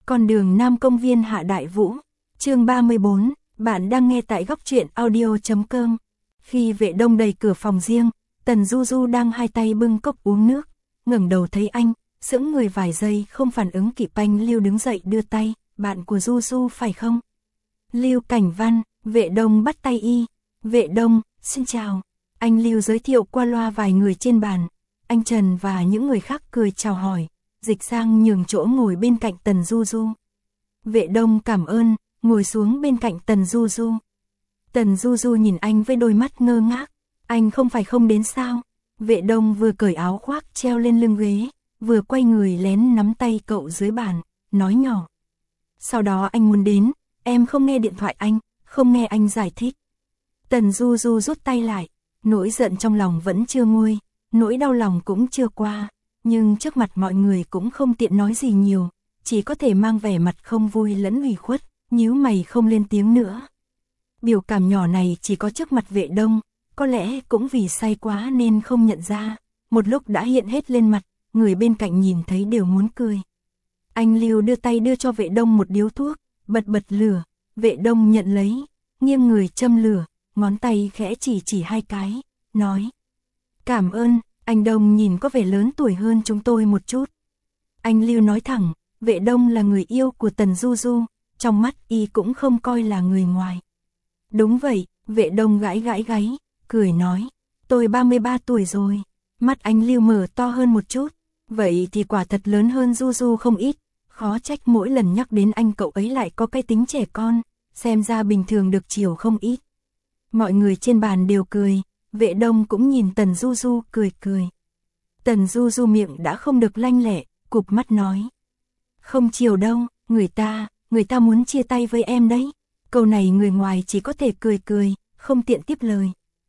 Con đường Nam Công viên Hạ Đại Vũ, chương 34, bạn đang nghe tại góc truyện audio.com. Khi Vệ Đông đẩy cửa phòng riêng, Tần Du Du đang hai tay bưng cốc uống nước, ngẩng đầu thấy anh, sững người vài giây không phản ứng kịp. Anh Lưu đứng dậy đưa tay, bạn của Du Du phải không? Lưu Cảnh Văn, Vệ Đông bắt tay y. Vệ Đông, xin chào. Anh Lưu giới thiệu qua loa vài người trên bàn, anh Trần và những người khác cười chào hỏi, dịch sang nhường chỗ ngồi bên cạnh Tần Du Du. Vệ Đông cảm ơn, ngồi xuống bên cạnh Tần Du Du. Tần Du Du nhìn anh với đôi mắt ngơ ngác, anh không phải không đến sao? Vệ Đông vừa cởi áo khoác treo lên lưng ghế, vừa quay người lén nắm tay cậu dưới bàn, nói nhỏ. Sau đó anh muốn đến, em không nghe điện thoại anh, không nghe anh giải thích. Tần Du Du rút tay lại, nỗi giận trong lòng vẫn chưa nguôi, nỗi đau lòng cũng chưa qua, nhưng trước mặt mọi người cũng không tiện nói gì nhiều, chỉ có thể mang vẻ mặt không vui lẫn ủy khuất, nhíu mày không lên tiếng nữa. Biểu cảm nhỏ này chỉ có trước mặt Vệ Đông, có lẽ cũng vì say quá nên không nhận ra, một lúc đã hiện hết lên mặt, người bên cạnh nhìn thấy đều muốn cười. Anh Lưu đưa tay đưa cho Vệ Đông một điếu thuốc, bật lửa, Vệ Đông nhận lấy, nghiêng người châm lửa, ngón tay khẽ chỉ hai cái, nói. Cảm ơn, anh Đông nhìn có vẻ lớn tuổi hơn chúng tôi một chút. Anh Lưu nói thẳng, Vệ Đông là người yêu của Tần Du Du, trong mắt y cũng không coi là người ngoài. Đúng vậy, Vệ Đông gãi gáy, cười nói, tôi 33 tuổi rồi. Mắt anh Lưu mở to hơn một chút, vậy thì quả thật lớn hơn Du Du không ít, khó trách mỗi lần nhắc đến anh cậu ấy lại có cái tính trẻ con, xem ra bình thường được chiều không ít. Mọi người trên bàn đều cười, Vệ Đông cũng nhìn Tần Du Du cười. Tần Du Du miệng đã không được lanh lẹ, cụp mắt nói. Không chiều đâu, người ta muốn chia tay với em đấy. Câu này người ngoài chỉ có thể cười, không tiện tiếp lời.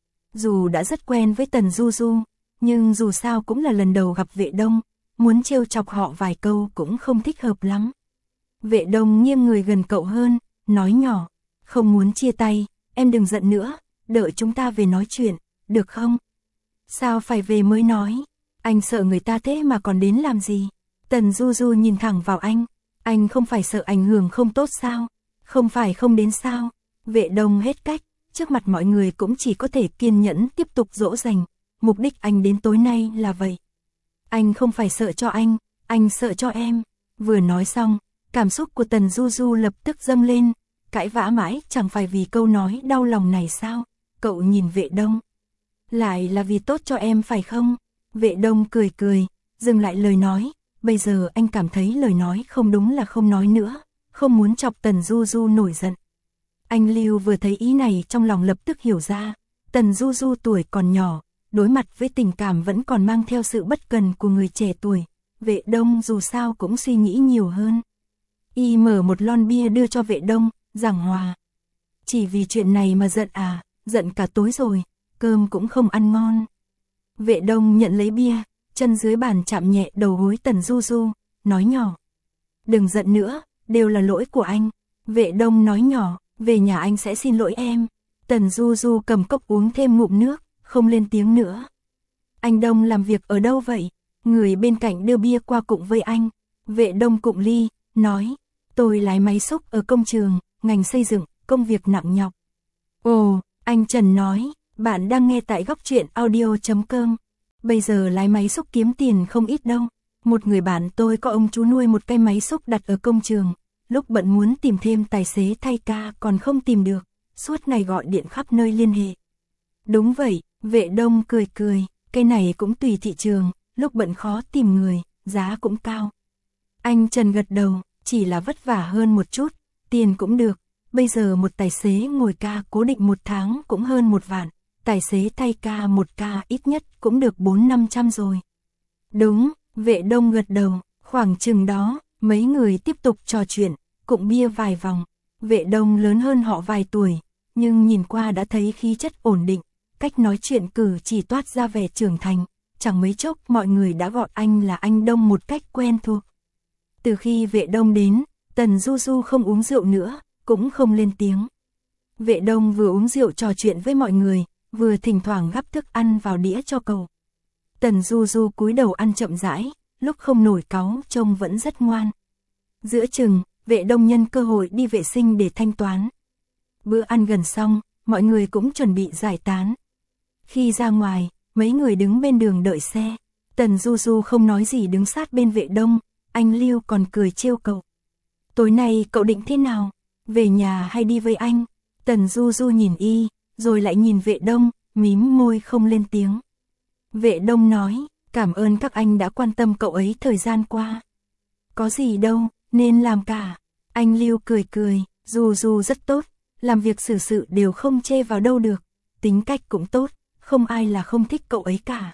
Dù đã rất quen với Tần Du Du, nhưng dù sao cũng là lần đầu gặp Vệ Đông, muốn trêu chọc họ vài câu cũng không thích hợp lắm. Vệ Đông nghiêng người gần cậu hơn, nói nhỏ, không muốn chia tay, em đừng giận nữa, đợi chúng ta về nói chuyện, được không? Sao phải về mới nói, anh sợ người ta thế mà còn đến làm gì? Tần Du Du nhìn thẳng vào anh không phải sợ ảnh hưởng không tốt sao? Không phải không đến sao? Vệ Đông hết cách, trước mặt mọi người cũng chỉ có thể kiên nhẫn tiếp tục dỗ dành, mục đích anh đến tối nay là vậy. Anh không phải sợ cho anh sợ cho em. Vừa nói xong, cảm xúc của Tần Du Du lập tức dâng lên, cãi vã mãi chẳng phải vì câu nói đau lòng này sao? Cậu nhìn Vệ Đông, lại là vì tốt cho em phải không? Vệ Đông cười, dừng lại lời nói, bây giờ anh cảm thấy lời nói không đúng là không nói nữa, không muốn chọc Tần Du Du nổi giận. Anh Lưu vừa thấy ý này trong lòng lập tức hiểu ra, Tần Du Du tuổi còn nhỏ, đối mặt với tình cảm vẫn còn mang theo sự bất cần của người trẻ tuổi, Vệ Đông dù sao cũng suy nghĩ nhiều hơn. Y mở một lon bia đưa cho Vệ Đông, giảng hòa. Chỉ vì chuyện này mà giận à, giận cả tối rồi, cơm cũng không ăn ngon. Vệ Đông nhận lấy bia, chân dưới bàn chạm nhẹ đầu gối Tần Du Du, nói nhỏ. Đừng giận nữa, đều là lỗi của anh. Vệ Đông nói nhỏ, về nhà anh sẽ xin lỗi em. Tần Du Du cầm cốc uống thêm ngụm nước, không lên tiếng nữa. Anh Đông làm việc ở đâu vậy? Người bên cạnh đưa bia qua cụng với anh. Vệ Đông cụng ly, nói, tôi lái máy xúc ở công trường, ngành xây dựng, công việc nặng nhọc. Ồ, anh Trần nói, bạn đang nghe tại góc truyện audio.com. Bây giờ lái máy xúc kiếm tiền không ít đâu. Một người bạn tôi có ông chú nuôi một cái máy xúc đặt ở công trường, lúc bận muốn tìm thêm tài xế thay ca còn không tìm được, suốt ngày gọi điện khắp nơi liên hệ. Đúng vậy, Vệ Đông cười, cái này cũng tùy thị trường, lúc bận khó tìm người, giá cũng cao. Anh Trần gật đầu, chỉ là vất vả hơn một chút, tiền cũng được, bây giờ một tài xế ngồi ca cố định một tháng cũng hơn 1 vạn, tài xế thay ca một ca ít nhất cũng được 400-500 rồi. Đúng, Vệ Đông gật đầu, khoảng chừng đó, mấy người tiếp tục trò chuyện, cụng bia vài vòng. Vệ Đông lớn hơn họ vài tuổi, nhưng nhìn qua đã thấy khí chất ổn định, cách nói chuyện cử chỉ toát ra vẻ trưởng thành, chẳng mấy chốc mọi người đã gọi anh là anh Đông một cách quen thuộc. Từ khi Vệ Đông đến, Tần Du Du không uống rượu nữa, cũng không lên tiếng. Vệ Đông vừa uống rượu trò chuyện với mọi người, vừa thỉnh thoảng gắp thức ăn vào đĩa cho cậu. Tần Du Du cúi đầu ăn chậm rãi, lúc không nổi cáu trông vẫn rất ngoan. Giữa chừng, Vệ Đông nhân cơ hội đi vệ sinh để thanh toán. Bữa ăn gần xong, mọi người cũng chuẩn bị giải tán. Khi ra ngoài, mấy người đứng bên đường đợi xe. Tần Du Du không nói gì đứng sát bên Vệ Đông, anh Lưu còn cười trêu cậu. Tối nay cậu định thế nào? Về nhà hay đi với anh? Tần Du Du nhìn y, rồi lại nhìn Vệ Đông, mím môi không lên tiếng. Vệ Đông nói, cảm ơn các anh đã quan tâm cậu ấy thời gian qua. Có gì đâu, nên làm cả. Anh Lưu cười cười, Du Du rất tốt, làm việc xử sự đều không chê vào đâu được, tính cách cũng tốt, không ai là không thích cậu ấy cả.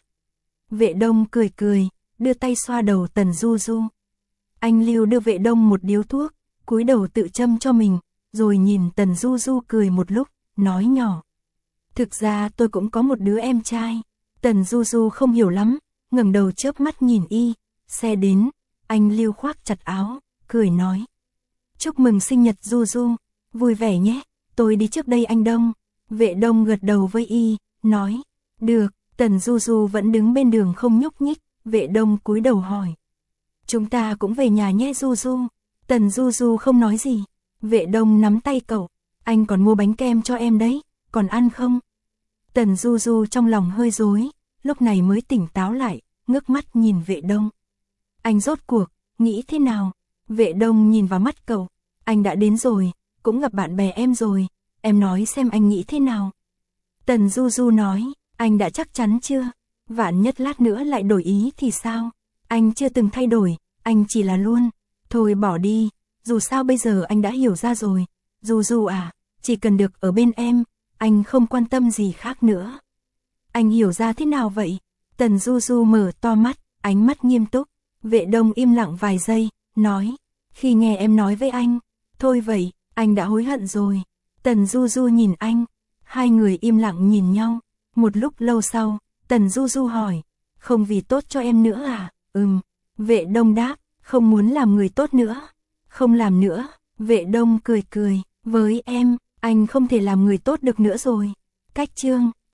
Vệ Đông cười cười, đưa tay xoa đầu Tần Du Du. Anh Lưu đưa Vệ Đông một điếu thuốc, cúi đầu tự châm cho mình, rồi nhìn Tần Du Du cười một lúc, nói nhỏ. Thực ra tôi cũng có một đứa em trai. Tần Du Du không hiểu lắm, ngẩng đầu chớp mắt nhìn y, xe đến, anh Lưu khoác chặt áo, cười nói. Chúc mừng sinh nhật Du Du, vui vẻ nhé, tôi đi trước đây anh Đông. Vệ Đông gật đầu với y, nói. Được, Tần Du Du vẫn đứng bên đường không nhúc nhích, Vệ Đông cúi đầu hỏi. Chúng ta cũng về nhà nhé Du Du. Tần Du Du không nói gì. Vệ Đông nắm tay cậu, anh còn mua bánh kem cho em đấy, còn ăn không? Tần Du Du trong lòng hơi rối, lúc này mới tỉnh táo lại, ngước mắt nhìn Vệ Đông. Anh rốt cuộc, nghĩ thế nào? Vệ Đông nhìn vào mắt cậu, anh đã đến rồi, cũng gặp bạn bè em rồi, em nói xem anh nghĩ thế nào? Tần Du Du nói, anh đã chắc chắn chưa? Vạn nhất lát nữa lại đổi ý thì sao? Anh chưa từng thay đổi, anh chỉ là luôn. Thôi bỏ đi, dù sao bây giờ anh đã hiểu ra rồi. Du Du à, chỉ cần được ở bên em, anh không quan tâm gì khác nữa. Anh hiểu ra thế nào vậy? Tần Du Du mở to mắt, ánh mắt nghiêm túc. Vệ Đông im lặng vài giây, nói. Khi nghe em nói với anh, thôi vậy, anh đã hối hận rồi. Tần Du Du nhìn anh, hai người im lặng nhìn nhau. Một lúc lâu sau, Tần Du Du hỏi, không vì tốt cho em nữa à? Vệ Đông đáp, không muốn làm người tốt nữa. Không làm nữa, Vệ Đông cười cười, với em, anh không thể làm người tốt được nữa rồi. Cách chương